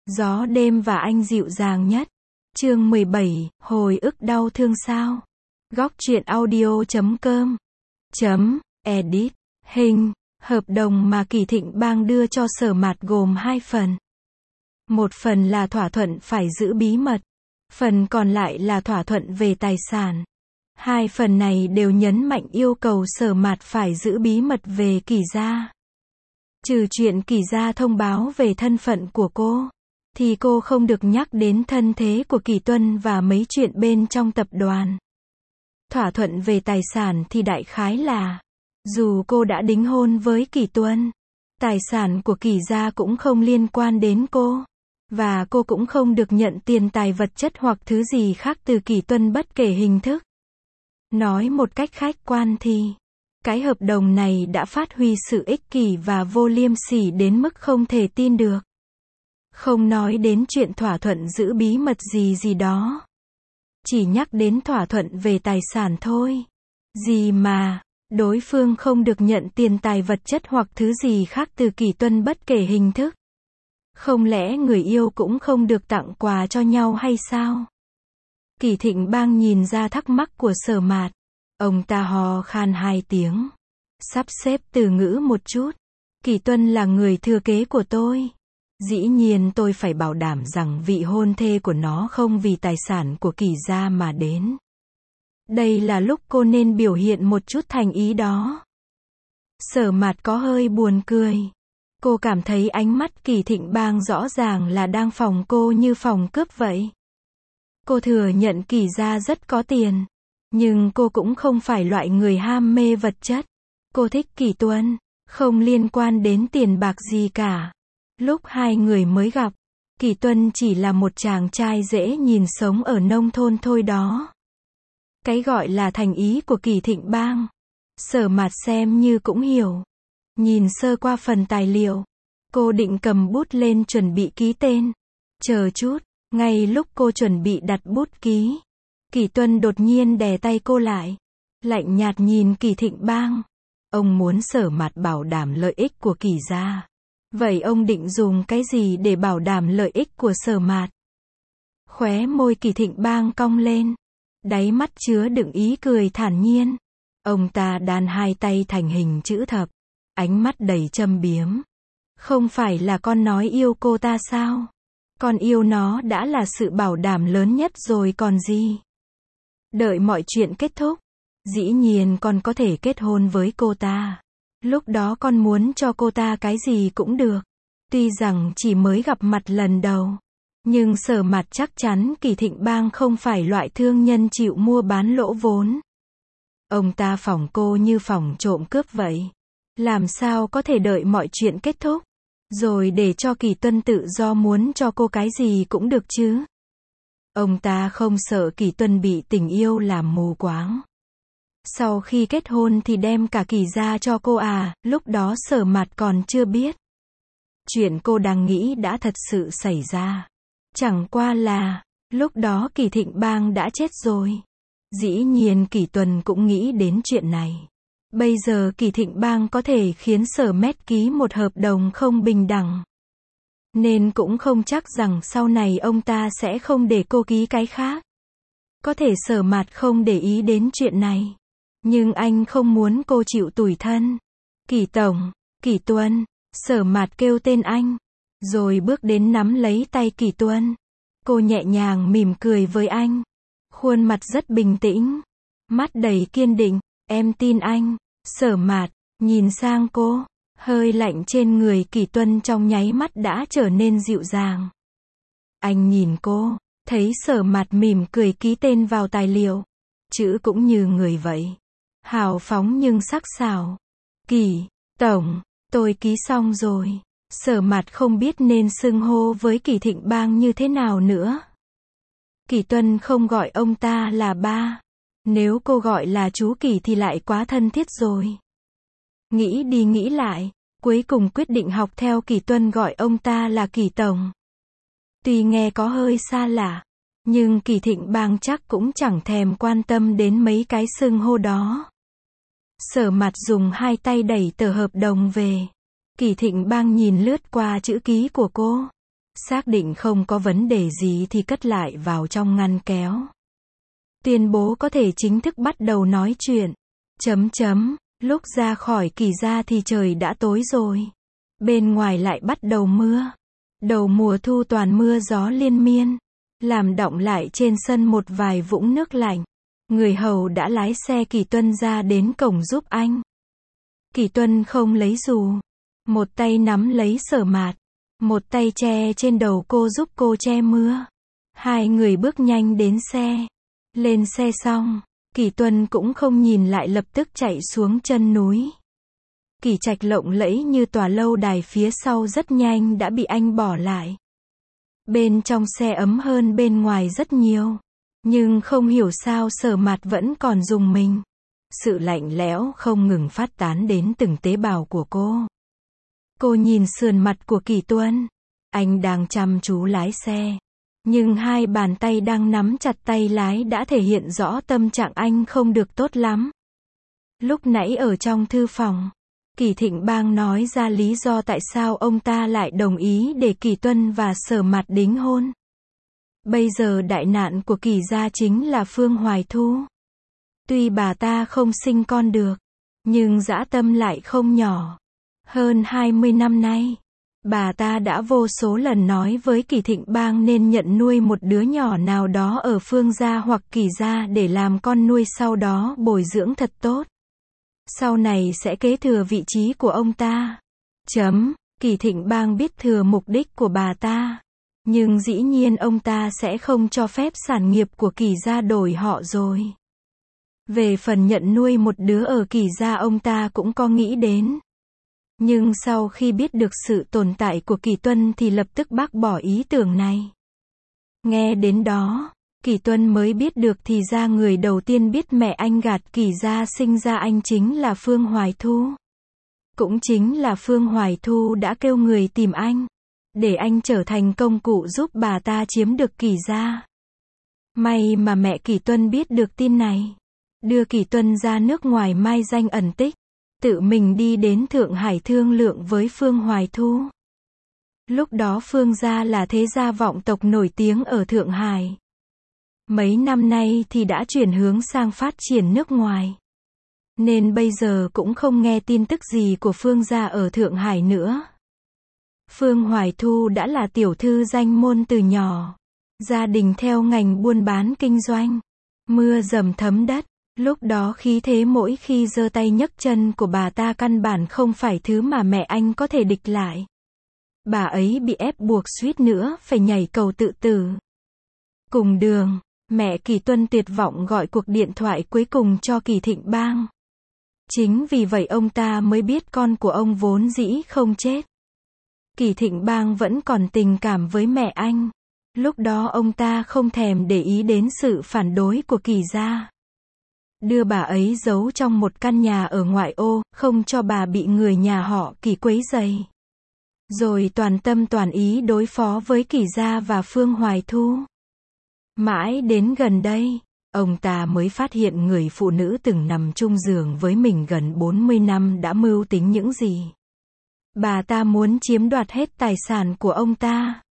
Gió đêm và anh dịu dàng nhất. Chương 17, hồi ức đau thương sao? Góc truyện audio.com .edit. Hình, hợp đồng mà Kỳ Thịnh Bang đưa cho Sở Mạt gồm 2 phần. Một phần là thỏa thuận phải giữ bí mật. Phần còn lại là thỏa thuận về tài sản. Hai phần này đều nhấn mạnh yêu cầu Sở Mạt phải giữ bí mật về Kỳ gia. Trừ chuyện Kỳ gia thông báo về thân phận của cô, thì cô không được nhắc đến thân thế của Kỳ Tuân và mấy chuyện bên trong tập đoàn. Thỏa thuận về tài sản thì đại khái là, dù cô đã đính hôn với Kỳ Tuân, tài sản của Kỳ gia cũng không liên quan đến cô, và cô cũng không được nhận tiền tài vật chất hoặc thứ gì khác từ Kỳ Tuân bất kể hình thức. Nói một cách khách quan thì, cái hợp đồng này đã phát huy sự ích kỷ và vô liêm sỉ đến mức không thể tin được. Không nói đến chuyện thỏa thuận giữ bí mật gì đó. Chỉ nhắc đến thỏa thuận về tài sản thôi. Gì mà, đối phương không được nhận tiền tài vật chất hoặc thứ gì khác từ Kỳ Tuân bất kể hình thức. Không lẽ người yêu cũng không được tặng quà cho nhau hay sao? Kỳ Thịnh Bang nhìn ra thắc mắc của Sở Mạt. Ông ta ho khan 2 tiếng. Sắp xếp từ ngữ một chút. Kỳ Tuân là người thừa kế của tôi. Dĩ nhiên tôi phải bảo đảm rằng vị hôn thê của nó không vì tài sản của Kỳ gia mà đến. Đây là lúc cô nên biểu hiện một chút thành ý đó. Sở Mạt có hơi buồn cười. Cô cảm thấy ánh mắt Kỳ Thịnh Bang rõ ràng là đang phòng cô như phòng cướp vậy. Cô thừa nhận Kỳ gia rất có tiền. Nhưng cô cũng không phải loại người ham mê vật chất. Cô thích Kỳ Tuân, không liên quan đến tiền bạc gì cả. Lúc hai người mới gặp, Kỳ Tuân chỉ là một chàng trai dễ nhìn sống ở nông thôn thôi đó. Cái gọi là thành ý của Kỳ Thịnh Bang, Sở Mạt xem như cũng hiểu. Nhìn sơ qua phần tài liệu, cô định cầm bút lên chuẩn bị ký tên. Chờ chút, ngay lúc cô chuẩn bị đặt bút ký, Kỳ Tuân đột nhiên đè tay cô lại. Lạnh nhạt nhìn Kỳ Thịnh Bang. Ông muốn Sở Mạt bảo đảm lợi ích của Kỳ gia. Vậy ông định dùng cái gì để bảo đảm lợi ích của Sở Mạt? Khóe môi Kỳ Thịnh Bang cong lên. Đáy mắt chứa đựng ý cười thản nhiên. Ông ta đan hai tay thành hình chữ thập. Ánh mắt đầy châm biếm. Không phải là con nói yêu cô ta sao? Con yêu nó đã là sự bảo đảm lớn nhất rồi còn gì? Đợi mọi chuyện kết thúc, dĩ nhiên con có thể kết hôn với cô ta. Lúc đó con muốn cho cô ta cái gì cũng được. Tuy rằng chỉ mới gặp mặt lần đầu, nhưng Sở Mạt chắc chắn Kỳ Thịnh Bang không phải loại thương nhân chịu mua bán lỗ vốn. Ông ta phỏng cô như phỏng trộm cướp vậy. Làm sao có thể đợi mọi chuyện kết thúc, rồi để cho Kỳ Tuân tự do muốn cho cô cái gì cũng được chứ? Ông ta không sợ Kỳ Tuân bị tình yêu làm mù quáng. Sau khi kết hôn thì đem cả Kỳ gia cho cô à? Lúc đó Sở Mạt còn chưa biết. Chuyện cô đang nghĩ đã thật sự xảy ra. Chẳng qua là, lúc đó Kỳ Thịnh Bang đã chết rồi. Dĩ nhiên Kỳ Tuân cũng nghĩ đến chuyện này. Bây giờ Kỳ Thịnh Bang có thể khiến Sở Mét ký một hợp đồng không bình đẳng. Nên cũng không chắc rằng sau này ông ta sẽ không để cô ký cái khác. Có thể Sở Mạt không để ý đến chuyện này. Nhưng anh không muốn cô chịu tủi thân. Kỳ Tổng, Kỳ Tuân. Sở Mạt kêu tên anh. Rồi bước đến nắm lấy tay Kỳ Tuân. Cô nhẹ nhàng mỉm cười với anh. Khuôn mặt rất bình tĩnh. Mắt đầy kiên định. Em tin anh. Sở Mạt nhìn sang cô. Hơi lạnh trên người Kỳ Tuân trong nháy mắt đã trở nên dịu dàng. Anh nhìn cô, thấy Sở Mạt mỉm cười ký tên vào tài liệu. Chữ cũng như người vậy. Hào phóng nhưng sắc sảo. Kỳ Tổng, tôi ký xong rồi. Sở Mạt không biết nên xưng hô với Kỳ Thịnh Bang như thế nào nữa. Kỳ Tuân không gọi ông ta là ba. Nếu cô gọi là chú Kỳ thì lại quá thân thiết rồi. Nghĩ đi nghĩ lại, cuối cùng quyết định học theo Kỳ Tuân gọi ông ta là Kỳ Tổng. Tuy nghe có hơi xa lạ, nhưng Kỳ Thịnh Bang chắc cũng chẳng thèm quan tâm đến mấy cái xưng hô đó. Sở Mạt dùng hai tay đẩy tờ hợp đồng về. Kỳ Thịnh Bang nhìn lướt qua chữ ký của cô. Xác định không có vấn đề gì thì cất lại vào trong ngăn kéo. Tuyên bố có thể chính thức bắt đầu nói chuyện. Lúc ra khỏi Kỳ gia thì trời đã tối rồi. Bên ngoài lại bắt đầu mưa. Đầu mùa thu toàn mưa gió liên miên, làm đọng lại trên sân một vài vũng nước lạnh. Người hầu đã lái xe Kỳ Tuân ra đến cổng giúp anh. Kỳ Tuân không lấy dù. Một tay nắm lấy Sở Mạt, một tay che trên đầu cô giúp cô che mưa. Hai người bước nhanh đến xe. Lên xe xong, Kỳ Tuân cũng không nhìn lại lập tức chạy xuống chân núi. Kỳ Trạch lộng lẫy như tòa lâu đài phía sau rất nhanh đã bị anh bỏ lại. Bên trong xe ấm hơn bên ngoài rất nhiều. Nhưng không hiểu sao Sở Mạt vẫn còn rùng mình. Sự lạnh lẽo không ngừng phát tán đến từng tế bào của cô. Cô nhìn sườn mặt của Kỳ Tuân. Anh đang chăm chú lái xe. Nhưng hai bàn tay đang nắm chặt tay lái đã thể hiện rõ tâm trạng anh không được tốt lắm. Lúc nãy ở trong thư phòng, Kỳ Thịnh Bang nói ra lý do tại sao ông ta lại đồng ý để Kỳ Tuân và Sở Mạt đính hôn. Bây giờ đại nạn của Kỳ gia chính là Phương Hoài Thu. Tuy bà ta không sinh con được, nhưng dã tâm lại không nhỏ. Hơn 20 năm nay, bà ta đã vô số lần nói với Kỳ Thịnh Bang nên nhận nuôi một đứa nhỏ nào đó ở Phương gia hoặc Kỳ gia để làm con nuôi, sau đó bồi dưỡng thật tốt. Sau này sẽ kế thừa vị trí của ông ta. Kỳ Thịnh Bang biết thừa mục đích của bà ta. Nhưng dĩ nhiên ông ta sẽ không cho phép sản nghiệp của Kỳ gia đổi họ rồi. Về phần nhận nuôi một đứa ở Kỳ gia ông ta cũng có nghĩ đến. Nhưng sau khi biết được sự tồn tại của Kỳ Tuân thì lập tức bác bỏ ý tưởng này. Nghe đến đó, Kỳ Tuân mới biết được thì ra người đầu tiên biết mẹ anh gạt Kỳ gia sinh ra anh chính là Phương Hoài Thu. Cũng chính là Phương Hoài Thu đã kêu người tìm anh, để anh trở thành công cụ giúp bà ta chiếm được Kỳ gia. May mà mẹ Kỳ Tuân biết được tin này, đưa Kỳ Tuân ra nước ngoài mai danh ẩn tích, tự mình đi đến Thượng Hải thương lượng với Phương Hoài Thu. Lúc đó Phương gia là thế gia vọng tộc nổi tiếng ở Thượng Hải. Mấy năm nay thì đã chuyển hướng sang phát triển nước ngoài. Nên bây giờ cũng không nghe tin tức gì của Phương gia ở Thượng Hải nữa. Phương Hoài Thu đã là tiểu thư danh môn từ nhỏ. Gia đình theo ngành buôn bán kinh doanh. Mưa dầm thấm đất. Lúc đó khí thế mỗi khi giơ tay nhấc chân của bà ta căn bản không phải thứ mà mẹ anh có thể địch lại. Bà ấy bị ép buộc suýt nữa phải nhảy cầu tự tử. Cùng đường, mẹ Kỳ Tuân tuyệt vọng gọi cuộc điện thoại cuối cùng cho Kỳ Thịnh Bang. Chính vì vậy ông ta mới biết con của ông vốn dĩ không chết. Kỳ Thịnh Bang vẫn còn tình cảm với mẹ anh. Lúc đó ông ta không thèm để ý đến sự phản đối của Kỳ gia. Đưa bà ấy giấu trong một căn nhà ở ngoại ô, không cho bà bị người nhà họ Kỳ quấy rầy. Rồi toàn tâm toàn ý đối phó với Kỳ gia và Phương Hoài Thu. Mãi đến gần đây, ông ta mới phát hiện người phụ nữ từng nằm chung giường với mình gần 40 năm đã mưu tính những gì. Bà ta muốn chiếm đoạt hết tài sản của ông ta.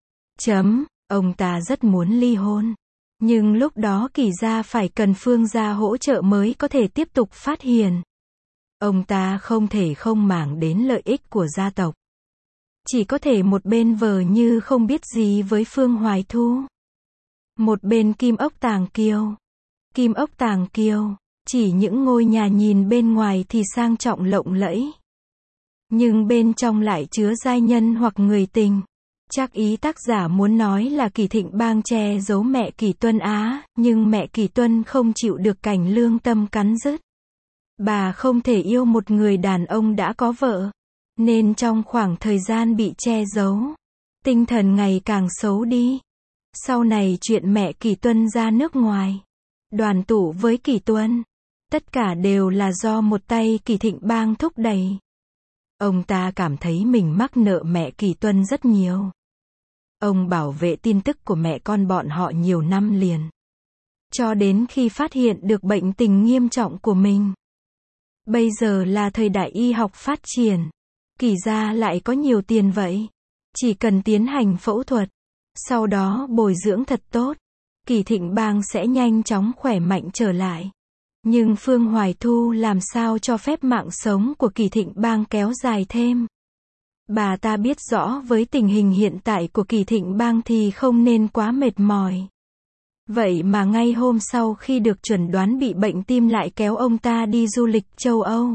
Ông ta rất muốn ly hôn. Nhưng lúc đó Kỳ gia phải cần Phương gia hỗ trợ mới có thể tiếp tục phát triển. Ông ta không thể không màng đến lợi ích của gia tộc. Chỉ có thể một bên vờ như không biết gì với Phương Hoài Thu. Một bên Kim Ốc Tàng Kiều. Kim Ốc Tàng Kiều, chỉ những ngôi nhà nhìn bên ngoài thì sang trọng lộng lẫy. Nhưng bên trong lại chứa giai nhân hoặc người tình. Chắc ý tác giả muốn nói là Kỳ Thịnh Bang che giấu mẹ Kỳ Tuân á, nhưng mẹ Kỳ Tuân không chịu được cảnh lương tâm cắn rứt. Bà không thể yêu một người đàn ông đã có vợ. Nên trong khoảng thời gian bị che giấu, tinh thần ngày càng xấu đi. Sau này chuyện mẹ Kỳ Tuân ra nước ngoài, đoàn tụ với Kỳ Tuân, tất cả đều là do một tay Kỳ Thịnh Bang thúc đẩy. Ông ta cảm thấy mình mắc nợ mẹ Kỳ Tuân rất nhiều. Ông bảo vệ tin tức của mẹ con bọn họ nhiều năm liền. Cho đến khi phát hiện được bệnh tình nghiêm trọng của mình. Bây giờ là thời đại y học phát triển. Kỳ gia lại có nhiều tiền vậy. Chỉ cần tiến hành phẫu thuật, Sau đó bồi dưỡng thật tốt, Kỳ Thịnh Bang sẽ nhanh chóng khỏe mạnh trở lại. Nhưng Phương Hoài Thu làm sao cho phép mạng sống của Kỳ Thịnh Bang kéo dài thêm. Bà ta biết rõ với tình hình hiện tại của Kỳ Thịnh Bang thì không nên quá mệt mỏi. Vậy mà ngay hôm sau khi được chẩn đoán bị bệnh tim lại kéo ông ta đi du lịch châu Âu.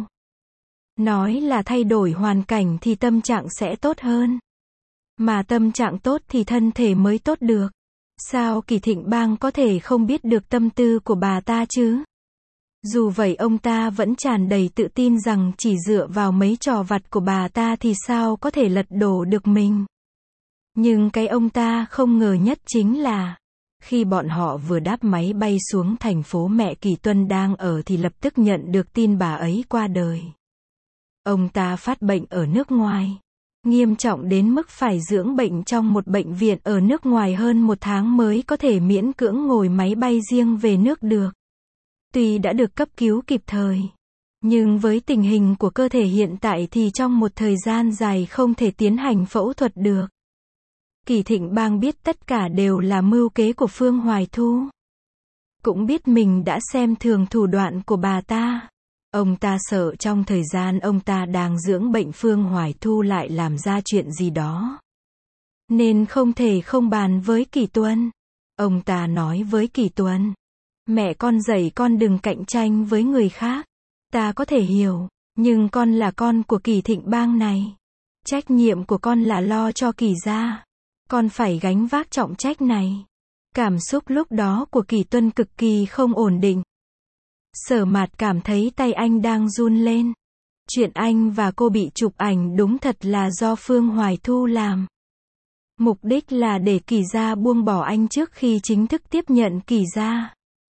Nói là thay đổi hoàn cảnh thì tâm trạng sẽ tốt hơn. Mà tâm trạng tốt thì thân thể mới tốt được. Sao Kỳ Thịnh Bang có thể không biết được tâm tư của bà ta chứ? Dù vậy ông ta vẫn tràn đầy tự tin rằng chỉ dựa vào mấy trò vặt của bà ta thì sao có thể lật đổ được mình. Nhưng cái ông ta không ngờ nhất chính là, khi bọn họ vừa đáp máy bay xuống thành phố mẹ Kỳ Tuân đang ở thì lập tức nhận được tin bà ấy qua đời. Ông ta phát bệnh ở nước ngoài. Nghiêm trọng đến mức phải dưỡng bệnh trong một bệnh viện ở nước ngoài hơn 1 tháng mới có thể miễn cưỡng ngồi máy bay riêng về nước được. Tuy đã được cấp cứu kịp thời, nhưng với tình hình của cơ thể hiện tại thì trong một thời gian dài không thể tiến hành phẫu thuật được. Kỳ Thịnh Bang biết tất cả đều là mưu kế của Phương Hoài Thu. Cũng biết mình đã xem thường thủ đoạn của bà ta. Ông ta sợ trong thời gian ông ta đang dưỡng bệnh Phương Hoài Thu lại làm ra chuyện gì đó. Nên không thể không bàn với Kỳ Tuân. Ông ta nói với Kỳ Tuân, mẹ con dạy con đừng cạnh tranh với người khác. Ta có thể hiểu, nhưng con là con của Kỳ Thịnh Bang này. Trách nhiệm của con là lo cho Kỳ gia. Con phải gánh vác trọng trách này. Cảm xúc lúc đó của Kỳ Tuân cực kỳ không ổn định. Sở Mạt cảm thấy tay anh đang run lên. Chuyện anh và cô bị chụp ảnh đúng thật là do Phương Hoài Thu làm. Mục đích là để Kỳ gia buông bỏ anh trước khi chính thức tiếp nhận Kỳ gia.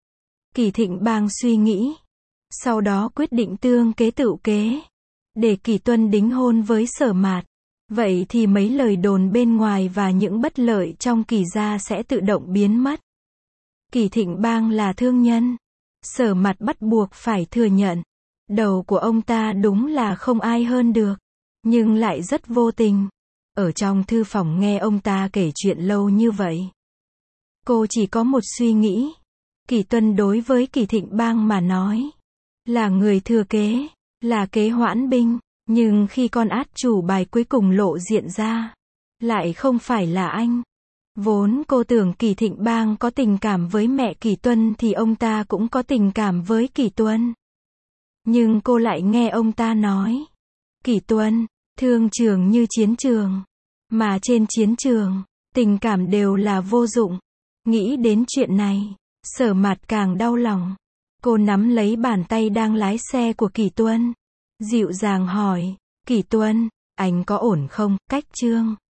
Kỳ Thịnh Bang suy nghĩ. Sau đó quyết định tương kế tựu kế. Để Kỳ Tuân đính hôn với Sở Mạt. Vậy thì mấy lời đồn bên ngoài và những bất lợi trong Kỳ gia sẽ tự động biến mất. Kỳ Thịnh Bang là thương nhân. Sở Mạt bắt buộc phải thừa nhận. Đầu của ông ta đúng là không ai hơn được. Nhưng lại rất vô tình. Ở trong thư phòng nghe ông ta kể chuyện lâu như vậy. Cô chỉ có một suy nghĩ. Kỳ Tuân đối với Kỳ Thịnh Bang mà nói. Là người thừa kế. Là kế hoãn binh. Nhưng khi con át chủ bài cuối cùng lộ diện ra. Lại không phải là anh. Vốn cô tưởng Kỳ Thịnh Bang có tình cảm với mẹ Kỳ Tuân thì ông ta cũng có tình cảm với Kỳ Tuân. Nhưng cô lại nghe ông ta nói. Kỳ Tuân, thương trường như chiến trường. Mà trên chiến trường, tình cảm đều là vô dụng. Nghĩ đến chuyện này, Sở Mạt càng đau lòng. Cô nắm lấy bàn tay đang lái xe của Kỳ Tuân. Dịu dàng hỏi, Kỳ Tuân, anh có ổn không, Cách Trương?